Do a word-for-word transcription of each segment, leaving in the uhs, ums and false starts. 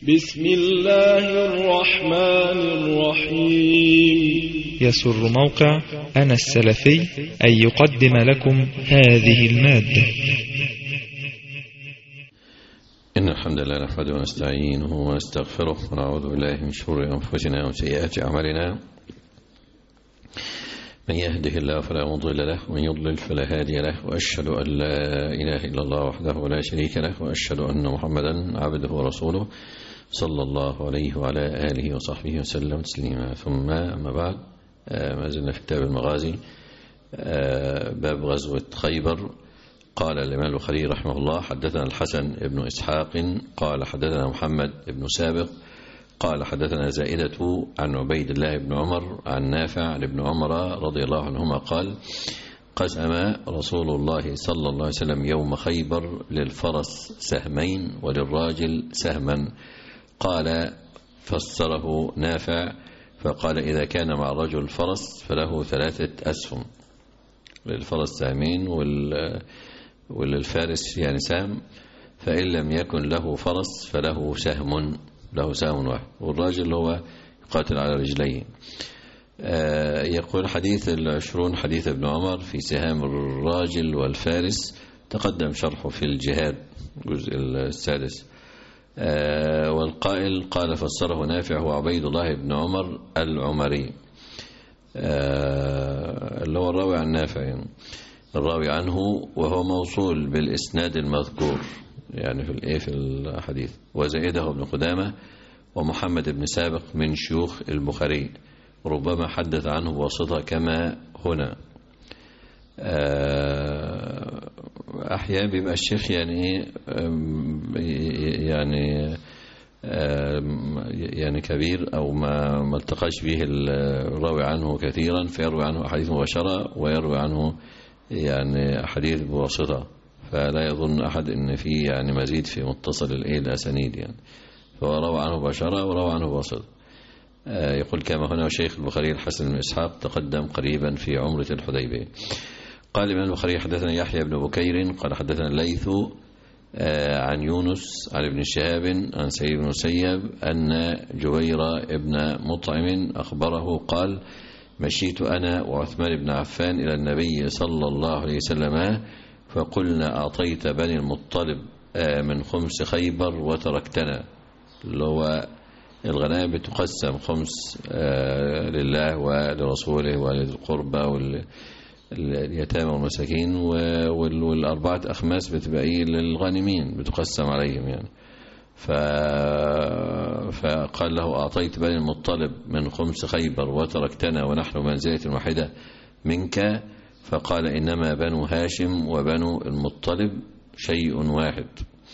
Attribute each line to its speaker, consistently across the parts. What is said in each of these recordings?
Speaker 1: بسم الله الرحمن الرحيم.
Speaker 2: يسر موقع أنا السلفي أن يقدم لكم هذه المادة.
Speaker 3: إن الحمد لله نحمده ونستعينه ونستغفره ونعوذ بالله من شرور أنفسنا وسيئات أعمالنا. من يهده الله فلا مضل له ومن يضلل فلا هادي له، وأشهد أن لا إله إلا الله وحده لا شريك له، وأشهد أن محمدا عبده ورسوله صلى الله عليه وعلى آله وصحبه وسلم تسليما. ثم أما بعد، ما زلنا في كتاب المغازي، باب غزوة خيبر. قال الإمام البخاري رحمه الله: حدثنا الحسن بن إسحاق قال حدثنا محمد بن سابق قال حدثنا زائدة عن عبيد الله بن عمر عن نافع عن ابن عمر رضي الله عنهما قال: قسم رسول الله صلى الله عليه وسلم يوم خيبر للفرس سهمين وللراجل سهما. قال فسره نافع فقال: إذا كان مع الرجل فرس فله ثلاثة أسهم، للفرس سهمين وللفارس يعني سهم، فإن لم يكن له فرس فله سهم له سهم واحد، والراجل هو يقاتل على رجليه. آه يقول حديث العشرون حديث ابن عمر في سهام الراجل والفارس، تقدم شرحه في الجهاد الجزء السادس. آه والقائل قال فسره نافع هو عبيد الله بن عمر العمري، آه اللي هو الراوي عن نافع يعني. الراوي عنه وهو موصول بالإسناد المذكور يعني في الايه في الحديث. وزائده ابن قدامة ومحمد بن سابق من شيوخ البخاري، ربما حدث عنه بواسطة كما هنا. أحيانا بيبقى الشيخ يعني يعني يعني كبير أو ما ما التقاش به الراوي عنه كثيرا، فيروي عنه أحاديث مباشرة ويروي عنه يعني أحاديث بواسطة، فلا يظن أحد أن في يعني مزيد في متصل الإيه الأسانيد يعني. فهو روى عنه بشرة وروى عنه بواسطة. آه يقول كما هنا وشيخ البخاري الحسن بن إسحاق تقدم قريبا في عمرة الحديبية. قال الإمام البخاري حدثنا يحيى بن بكير قال حدثنا الليث آه عن يونس عن ابن شهاب عن سعيد بن المسيب أن جبير ابن مطعم أخبره قال: مشيت أنا وعثمان بن عفان إلى النبي صلى الله عليه وسلم فقلنا: أعطيت بني المطلب من خمس خيبر وتركتنا، اللي هو الغنائم بتقسم خمس لله ولرسوله ولذي القربى واليتامى والمساكين، والأربعة أخماس بتبقى للغانمين بتقسم عليهم يعني. فقال له: أعطيت بني المطلب من خمس خيبر وتركتنا ونحن منزلة واحدة منك. فقال: إنما بنو هاشم وبنو المطلب شيء واحد.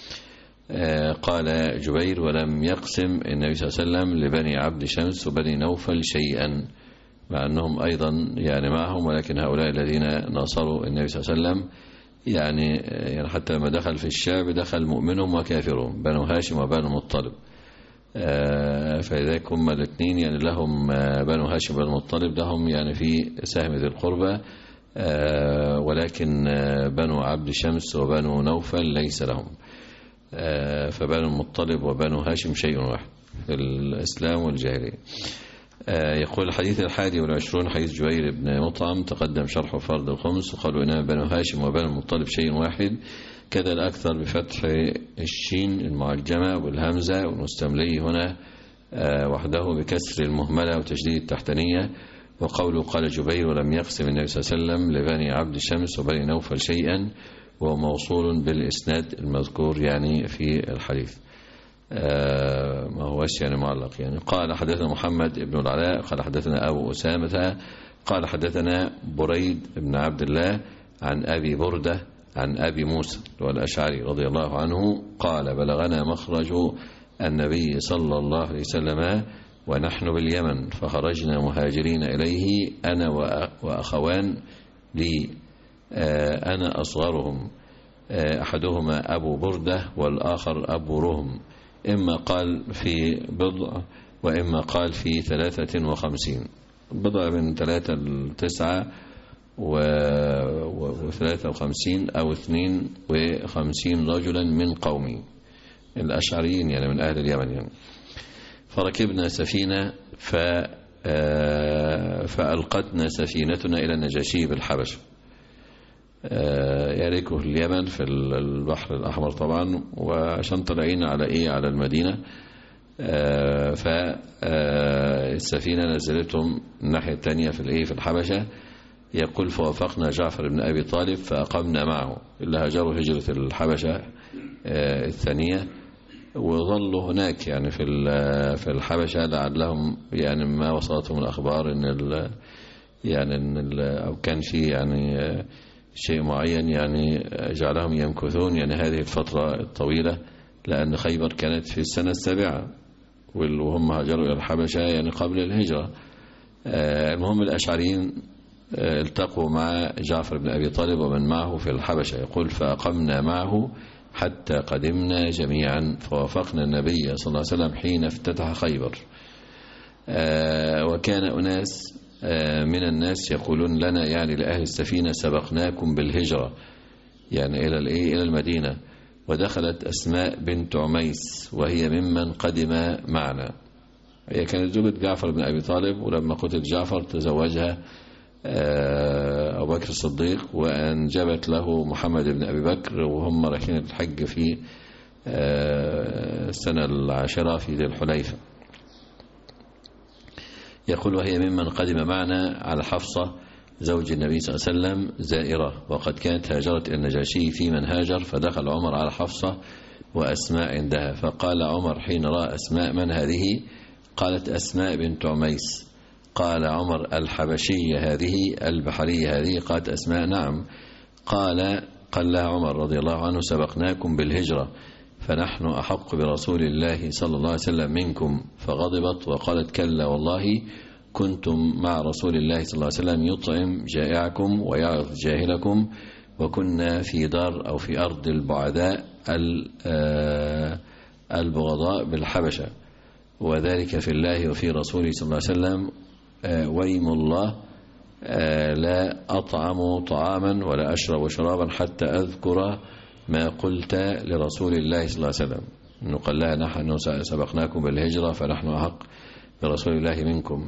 Speaker 3: قال جبير: ولم يقسم النبي صلى الله عليه وسلم لبني عبد شمس وبني نوفل شيئا، مع أنهم أيضا يعني معهم، ولكن هؤلاء الذين ناصروا النبي صلى الله عليه وسلم يعني, يعني حتى لما دخل في الشعب دخل مؤمنهم وكافرهم، بنو هاشم وبنو المطلب. فلذلك هم الاثنين يعني لهم بنو هاشم وبنو المطلب لهم يعني في سهم ذي القربى، ولكن بنو عبد شمس وبنو نوفل ليس لهم. فبنو المطلب وبنو هاشم شيء واحد في الإسلام والجاهلية. يقول الحديث الحادي والعشرون حديث جبير بن مطعم تقدم شرح فرض الخمس، وقالوا إنما بنو هاشم وبنو المطلب شيء واحد، كذا الأكثر بفتح الشين المعجمة والهمزة، والمستملي هنا وحده بكسر المهملة وتشديد التحتانية. وقوله قال جبير: ولم يقسم النبي صلى الله عليه وسلم لبني عبد شمس وبني نوفل شيئا، وهو موصول بالإسناد المذكور يعني في الحديث، آه ما هوش يعني معلق يعني. قال حدثنا محمد بن العلاء قال حدثنا أبو أسامة قال حدثنا بريد بن عبد الله عن أبي بردة عن أبي موسى والأشعري رضي الله عنه قال: بلغنا مخرج النبي صلى الله عليه وسلم ونحن باليمن، فخرجنا مهاجرين إليه أنا وأخوان لي، أنا أصغرهم، أحدهما أبو بردة والآخر أبو رهم، إما قال في بضع وإما قال في ثلاثة وخمسين، بضع من ثلاثة لتسعة وثلاثة وخمسين أو اثنين وخمسين رجلا من قومي. الأشعريين يعني من أهل اليمن يعني. فركبنا سفينة ف فألقتنا سفينتنا إلى النجاشي بالحبشة، ياركه اليمن في البحر الأحمر طبعا، وعشان طلعين على إيه على المدينة. فالسفينة نزلتهم الناحية الثانية في الإيه في الحبشة. يقول فوافقنا جعفر بن أبي طالب فأقمنا معه، اللي هاجروا هجرة الحبشة الثانية، وظلوا هناك يعني في في الحبشة لعلهم يعني ما وصلتهم الأخبار إن ال يعني إن ال أو كان في يعني شيء معين يعني جعلهم يمكثون يعني هذه الفترة الطويلة، لأن خيبر كانت في السنة السابعة وهم هاجروا إلى الحبشة يعني قبل الهجرة. المهم الأشعريين التقوا مع جعفر بن أبي طالب ومن معه في الحبشة. يقول فأقمنا معه حتى قدمنا جميعا، فوافقنا النبي صلى الله عليه وسلم حين افتتح خيبر. وكان أناس من الناس يقولون لنا يعني لأهل السفينة سبقناكم بالهجرة يعني إلى الإيه إلى المدينة. ودخلت أسماء بنت عميس وهي ممن قدم معنا، هي كانت زوجة جعفر بن أبي طالب، ولما قتل جعفر تزوجها أبو بكر الصديق وأنجبت له محمد بن أبي بكر، وهم رايحين الحج في السنة العاشرة في ذي الحليفة. يقول وهي ممن قدم معنا على حفصة زوج النبي صلى الله عليه وسلم زائرة، وقد كانت هاجرت النجاشي في من هاجر، فدخل عمر على حفصة وأسماء عندها، فقال عمر حين رأى أسماء من هذه؟ قالت أسماء بنت عميس. قال عمر الحبشية هذه البحرية هذه؟ قالت أسماء نعم. قال قال لها عمر رضي الله عنه سبقناكم بالهجرة فنحن أحق برسول الله صلى الله عليه وسلم منكم. فغضبت وقالت كلا والله كنتم مع رسول الله صلى الله عليه وسلم يطعم جائعكم ويعظ جاهلكم، وكنا في دار أو في أرض البعداء البغضاء بالحبشة، وذلك في الله وفي رسوله صلى الله عليه وسلم. ويم الله لا أطعم طعاما ولا أشرب شرابا حتى أذكر ما قلت لرسول الله صلى الله عليه وسلم. إنه قال لها نحن سبقناكم بالهجرة فنحن أحق برسول الله منكم.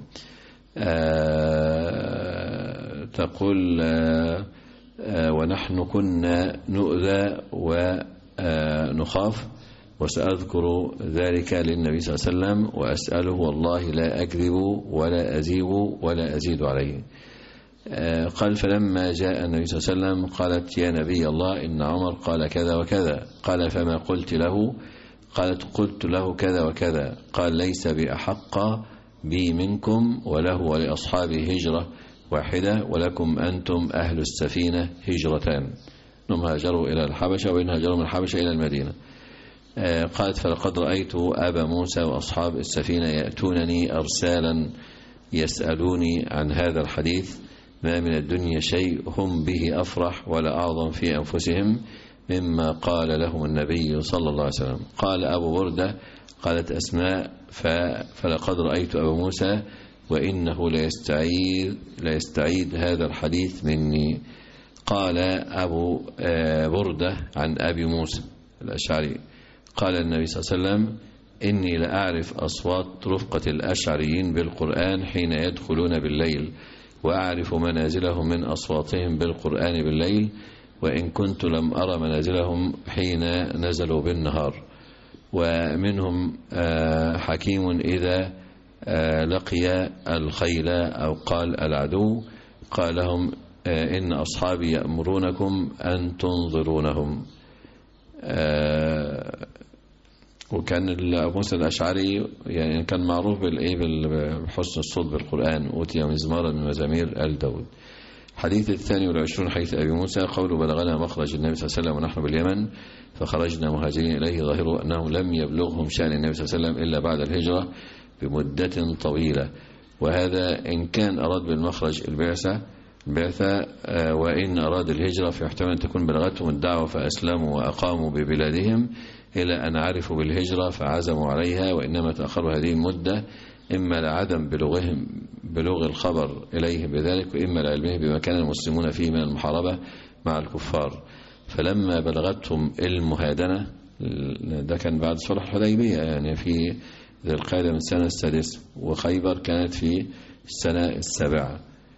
Speaker 3: آه تقول آه آه ونحن كنا نؤذى ونخاف، وسأذكر ذلك للنبي صلى الله عليه وسلم وأسأله والله لا أكذب ولا أزيب ولا أزيد عليه. آه قال فلما جاء النبي صلى الله عليه وسلم قالت يا نبي الله إن عمر قال كذا وكذا. قال فما قلت له؟ قالت قلت له كذا وكذا. قال ليس بأحق بي منكم، وله ولأصحابه هجرة واحدة ولكم أنتم أهل السفينة هجرتان. هم هاجروا إلى الحبشة وإن هاجروا من الحبشة إلى المدينة. آه قالت فلقد رأيت أبا موسى وأصحاب السفينة يأتونني أرسالا يسألوني عن هذا الحديث، ما من الدنيا شيء هم به أفرح ولا أعظم في أنفسهم مما قال لهم النبي صلى الله عليه وسلم. قال أبو بردة قالت أسماء فلقد رأيت أبو موسى وإنه ليستعيد, ليستعيد هذا الحديث مني. قال أبو بردة عن أبي موسى الأشعري قال النبي صلى الله عليه وسلم إني لأعرف أصوات رفقة الأشعريين بالقرآن حين يدخلون بالليل، وأعرف منازلهم من أصواتهم بالقرآن بالليل، وإن كنت لم أرى منازلهم حين نزلوا بالنهار. ومنهم حكيم إذا لقي الخيل أو قال العدو قال لهم إن أصحابي يأمرونكم أن تنظرونهم. وكان أبو موسى الأشعري يعني كان معروف بالإيه بحسن الصوت بالقرآن، أوتي مزمارا من مزامير آل داود. حديث الثاني والعشرون حديث أبي موسى قوله بلغنا مخرج النبي صلى الله عليه وسلم ونحن باليمن فخرجنا مهاجرين إليه، ظاهره أنهم لم يبلغهم شأن النبي صلى الله عليه وسلم إلا بعد الهجرة بمدة طويلة. وهذا إن كان أراد بالمخرج البعثة البعثة وإن أراد الهجرة فيحتمل أن تكون بلغتهم الدعوة فأسلموا وأقاموا ببلادهم إلى أن عرفوا بالهجرة فعزموا عليها، وإنما تأخروا هذه المدة إما لعدم بلوغهم بلوغ الخبر إليهم بذلك، وإما لعلمهم بما كان المسلمون فيه من المحاربة مع الكفار. فلما بلغتهم المهادنة ده كان بعد صلح الحديبية، يعني في ذي القعدة من السنة السادسة، وخيبر كانت في السنة السابعة.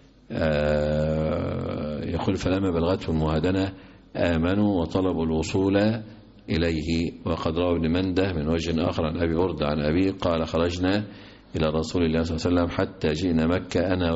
Speaker 3: يقول فلما بلغتهم المهادنة آمنوا وطلبوا الوصول إليه. وقد روى ابن منده من وجه آخر عن أبي بردة عن أبي قال خرجنا إلى رسول الله صلى الله عليه وسلم حتى جئنا مكة أنا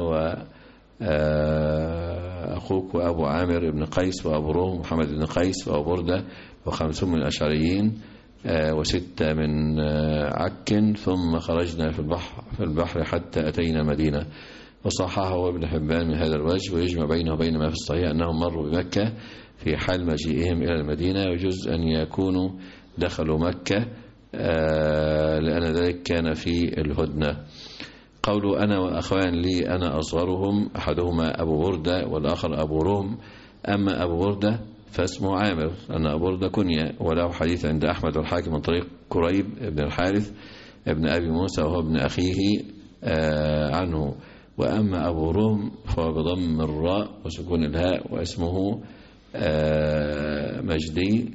Speaker 3: وأخوك وأبو عامر بن قيس وأبو روم محمد بن قيس وأبو بردة وخمسون من الأشعريين وستة من عك، ثم خرجنا في البحر, في البحر حتى أتينا المدينة. وصححه ابن حبان من هذا الوجه، ويجمع بينه وبين ما في الصحيح أنهم مروا بمكة في حال مجيئهم إلى المدينة، ويجوز أن يكونوا دخلوا مكة لأن ذلك كان في الهدنة. قولوا أنا وأخوان لي أنا أصغرهم، أحدهما أبو بردة والآخر أبو روم. أما أبو بردة فاسمه عامر، أن أبو بردة كنية، وله حديث عند أحمد والحاكم من طريق كريب بن الحارث ابن أبي موسى وهو ابن أخيه عنه. وأما أبو روم فهو بضم الراء وسكون الهاء واسمه مجدي.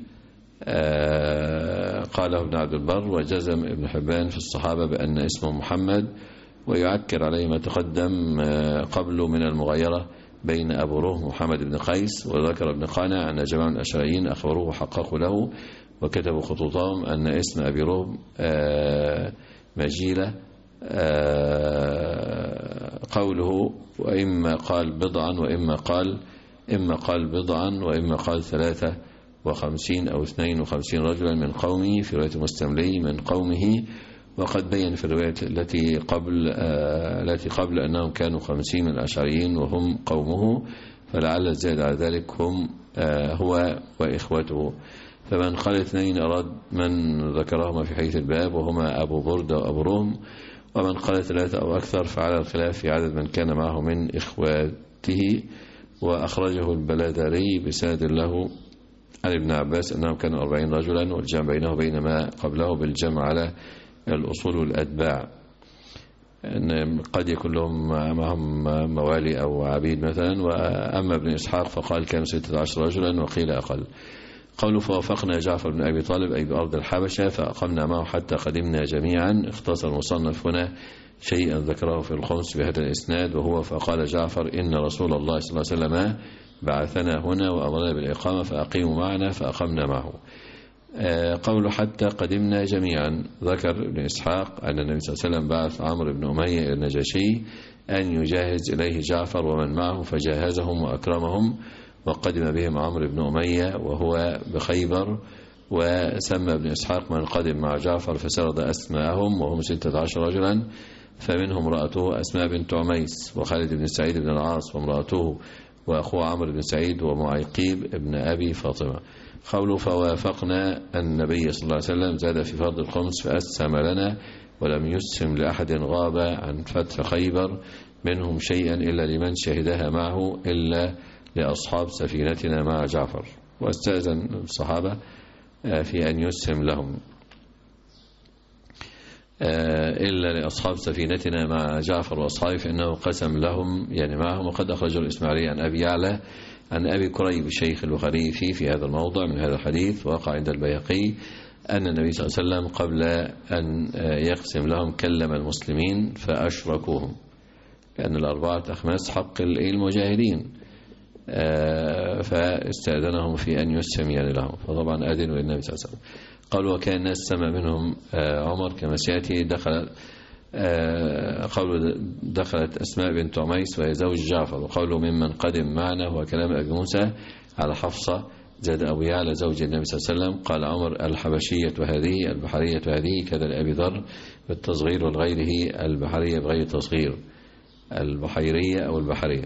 Speaker 3: قاله ابن عبد البر وجزم ابن حبان في الصحابة بأن اسمه محمد، ويعكر عليه ما تقدم قبله من المغايرة بين أبو روم محمد بن قيس. وذكر ابن قانع أن جماعة من الأشعريين أخبروه وحققوا له وكتبوا خطوطهم أن اسم أبي روم مجيلة. قوله وإما قال بضعا وإما قال إما قال بضعا وإما قال ثلاثة وخمسين أو اثنين وخمسين رجلا من قومه في رواية مستملي من قومه. وقد بين في الرواية التي قبل التي قبل أنهم كانوا خمسين من الأشعريين وهم قومه، فلعل الزائد على ذلك هم هو وإخوته. فمن قال اثنين أراد من ذكرهما في حديث الباب وهما أبو بردة وأبو روم، ومن قال ثلاثة أو أكثر فعلى الخلاف في عدد من كان معه من إخواته. وأخرجه البلادري بسند له عن ابن عباس أنهم كانوا أربعين رجلا، والجمع بينه وبين ما قبله بالجمع على الأصول والأتباع، أن قد يكون لهم معهم موالي أو عبيد مثلا. وأما ابن إسحاق فقال كانوا ستة عشر رجلا وقيل أقل. قالوا فوافقنا جعفر بن أبي طالب أي بأرض الحبشة فأقمنا معه حتى قدمنا جميعا. اختصر المصنف هنا شيئا ذكره في الخمس بهذا الإسناد، وهو فقال جعفر إن رسول الله صلى الله عليه وسلم بعثنا هنا وأمرنا بالإقامة فأقيموا معنا فأقمنا معه. قوله حتى قدمنا جميعا، ذكر ابن إسحاق أن النبي صلى الله عليه وسلم بعث عمرو بن أمية إلى النجاشي أن يجهز إليه جعفر ومن معه، فجهزهم وأكرمهم وقدم بهم عمرو بن أمية وهو بخيبر. وسمى ابن إسحاق من قدم مع جعفر فسرد أسماءهم وهم ستة عشر رجلا، فمنهم امرأته أسماء بنت عميس وخالد بن سعيد بن العاص وامرأته وأخوه عمرو بن سعيد ومعيقيب ابن أبي فاطمة. قوله فوافقنا النبي صلى الله عليه وسلم زاد في فرض الخمس فأسهم لنا ولم يسهم لأحد غاب عن فتح خيبر منهم شيئا إلا لمن شهدها معه إلا لأصحاب سفينتنا مع جعفر. واستأذن الصحابة في أن يسهم لهم إلا لأصحاب سفينتنا مع جعفر وأصحابه فإنه قسم لهم يعني معهم. وقد أخرج الإسماعيلي عن أبي يعلى عن أبي كريب الشيخ البخاري في في هذا الموضع من هذا الحديث. وقع عند البيهقي أن النبي صلى الله عليه وسلم قبل أن يقسم لهم كلم المسلمين فأشركوهم، لأن الأربعة أخماس حق المجاهدين، فاستأذنهم في أن يسهم يعني لهم، فطبعا أذنوا للنبي صلى الله عليه وسلم. قالوا وكان الناس سمع منهم عمر كما سيأتي. دخل قالوا دخلت أسماء بنت عميس وهي زوج جعفر. وقالوا ممن قدم معنا هو كلام أبي موسى على حفصة. زاد أبو يعلى زوج النبي صلى الله عليه وسلم. قال عمر الحبشية وهذه البحرية وهذه كذا لأبي ذر بالتصغير والغيره البحرية بغير تصغير البحيرية أو البحرية.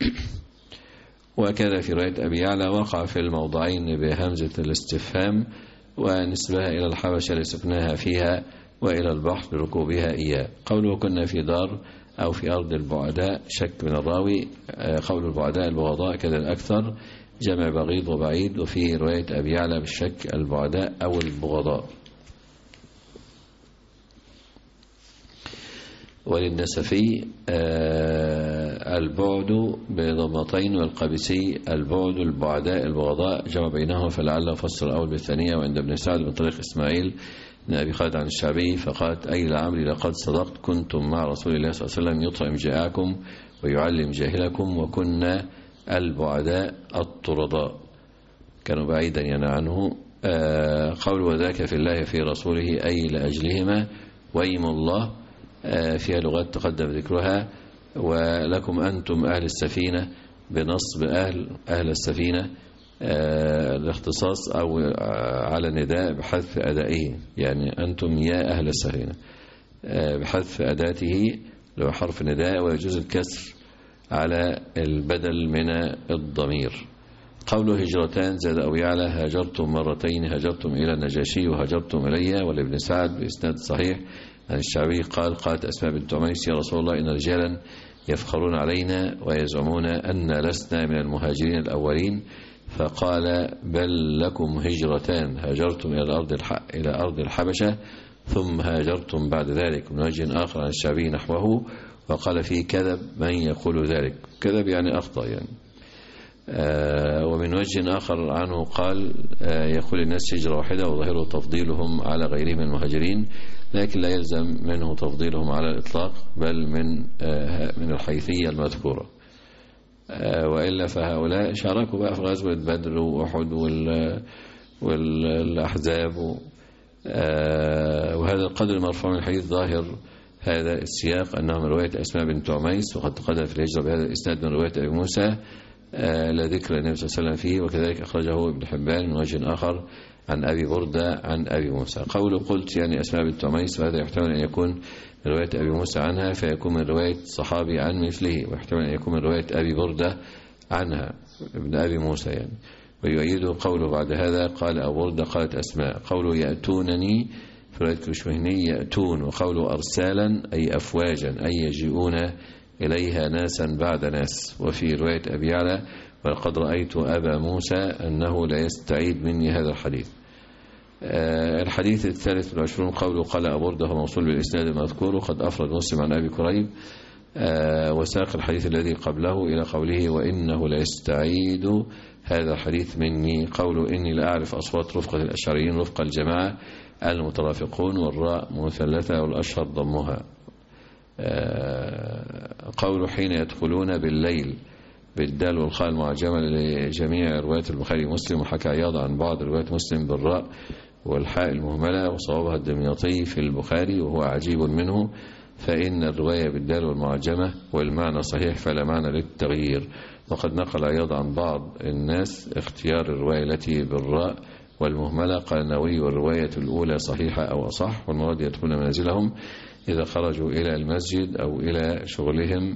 Speaker 3: وكذا في رواية أبي يعلى وقع في الموضعين بهمزة الاستفهام ونسبها إلى الحبشة لسكنها فيها وإلى البحر لركوبها إياه. قوله كنا في دار أو في أرض البعداء شك من الراوي. قول البعداء البغضاء كذا الأكثر جمع بغيض وبعيد. وفي رواية أبي يعلى بالشك البعداء أو البغضاء. وللنسفي البعد بضمتين، والقابسي البعد البعداء البغضاء، جمع بينهما فلعله فسر الأول بالثانية. وعند ابن سعد من طريق إسماعيل بن أبي خالد عن الشعبي فقالت أي لعمري لقد صدقت، كنتم مع رسول الله صلى الله عليه وسلم يطعم جائعكم ويعلم جاهلكم، وكنا البعداء الطرداء، كانوا بعيدا يعني عنه. آه قول وذاك في الله في رسوله أي لأجلهما، ويم الله آه فيها لغات تقدم ذكرها. ولكم أنتم أهل السفينة بنصب أهل أهل السفينة آه الاختصاص أو على النداء بحذف أدائه، يعني أنتم يا أهل السفينة آه بحذف أداته لو حرف نداء، ويجوز الكسر على البدل من الضمير. قوله هجرتان زاد أو يعلى هاجرتم مرتين، هاجرتم إلى النجاشي وهاجرتم إلي. والابن سعد بإسناد صحيح عن الشعبي قال قالت أسماء بنت عميس يا رسول الله إن رجالا يفخرون علينا ويزعمون أن لسنا من المهاجرين الأولين، فقال بل لكم هجرتان، هاجرتم إلى الأرض إلى أرض الحبشة ثم هاجرتم بعد ذلك. من وجه آخر عن الشعبي نحوه وقال فيه كذب من يقول ذلك، كذب يعني أخطأ يعني. آه ومن وجه آخر عنه قال آه يقول الناس هجرة واحدة وظاهره تفضيلهم على غيرهم من المهاجرين، لكن لا يلزم منه تفضيلهم على الإطلاق بل من آه من الحيثية المذكورة. آه وإلا فهؤلاء شاركوا بقى في غزوة بدر وأحد والأحزاب، آه وهذا القدر مرفوع من الحديث ظاهر هذا السياق أنه من رواية أسماء بنت عميس، وقد تقدم في الهجرة بهذا الإسناد من رواية أبي موسى آه لا ذكر النبي صلى الله عليه وسلم فيه، وكذلك أخرجه ابن حبان من وجه آخر عن أبي بردة عن أبي موسى. قوله قلت يعني أسماء بنت عميس، وهذا يحتمل أن يكون من رواية أبي موسى عنها فيكون من رواية صحابي عن مثله، ويحتمل أن يكون من رواية أبي بردة عنها ابن أبي موسى يعني. ويؤيده قوله بعد هذا قال أبو بردة قالت أسماء. قوله يأتونني في رواية كشمهني يأتون، وقوله أرسالا أي أفواجا أي يجيئون إليها ناسا بعد ناس. وفي رواية أبي يعلى ولقد رأيت أبا موسى أنه لا يستعيد مني هذا الحديث. آه الحديث الثالث والعشرون قوله قال أبو بردة موصول بالإسناد المذكور، وقد أفرد مسلم عن أبي كريب آه وساق الحديث الذي قبله إلى قوله وإنه لا يستعيد هذا الحديث مني. قوله إني لا أعرف أصوات رفقة الأشعريين رفقة الجماعة المترافقون، والراء مثلثة والأشهر ضمها. آه قوله حين يدخلون بالليل بالدال والخاء المعجمة لجميع روايات البخاري ومسلم، وحكى عياض عن بعض روايات مسلم بالراء والحاء المهملة، وصوابها الدمياطي في البخاري وهو عجيب منه، فإن الرواية بالدال والمعجمة والمعنى صحيح فلا معنى للتغيير. وقد نقل عياض عن بعض الناس اختيار الرواية التي بالراء والمهملة، قال النووي والرواية الأولى صحيحة أو أصح، والمراد يدخلون منازلهم إذا خرجوا إلى المسجد أو إلى شغلهم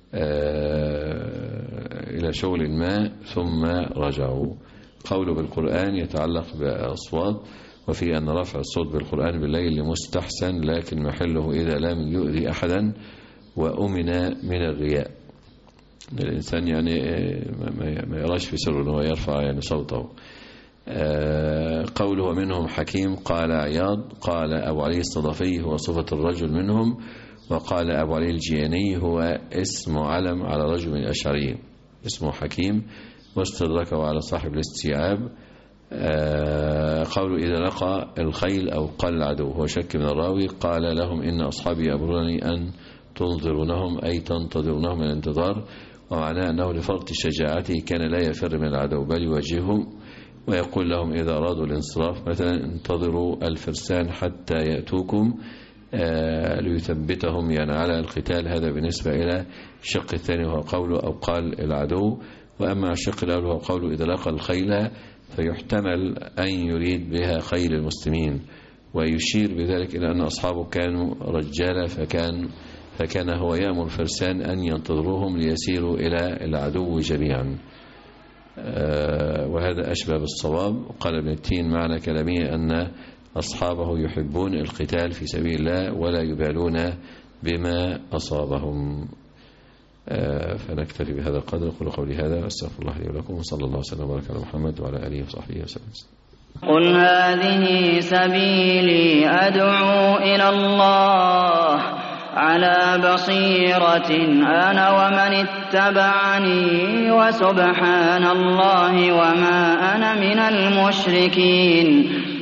Speaker 3: إلى شغل ما ثم رجعوا. قوله بالقرآن يتعلق بأصوات، وفي أن رفع الصوت بالقرآن بالليل مستحسن، لكن محله إذا لم يؤذي أحدا وأمن من الرياء. الإنسان يعني ما يراش في سر أنه يرفع يعني صوته. قوله منهم حكيم قال عياض قال أبو علي الصدفي هو صفة الرجل منهم، وقال أبو علي الجياني هو اسم علم على رجل من الأشعريين اسمه حكيم، واستدركه على صاحب الاستيعاب. قوله إذا لقى الخيل أو قال العدو هو شك من الراوي، قال لهم إن أصحابي يأمرونني أن تنظرونهم أي تنتظرونهم من الانتظار، ومعناه أنه لفرط شجاعته كان لا يفر من العدو بل يواجههم ويقول لهم إذا أرادوا الانصراف مثلا انتظروا الفرسان حتى يأتوكم آه ليثبتهم يعني على القتال. هذا بالنسبة إلى الشق الثاني وهو قوله أو قال العدو. وأما الشق الأول وهو قوله إذا لقى الخيل فيحتمل أن يريد بها خيل المسلمين، ويشير بذلك إلى أن أصحابه كانوا رجالا فكان فكان هو يأمر فرسان أن ينتظروهم ليسيروا إلى العدو جميعا. آه وهذا أشبه بالصواب. قال ابن التين معنى كلامه أن أصحابه يحبون القتال في سبيل الله ولا يبالون بما أصابهم. آه فنكتفي بهذا القدر. أقول قولي هذا أستغفر الله لي ولكم، وصلى الله وسلم وبارك على محمد وعلى آله وصحبه وسلم.
Speaker 4: قل هذه سبيلي أدعو إلى الله على بصيرة أنا ومن اتبعني وسبحان الله وما أنا من المشركين.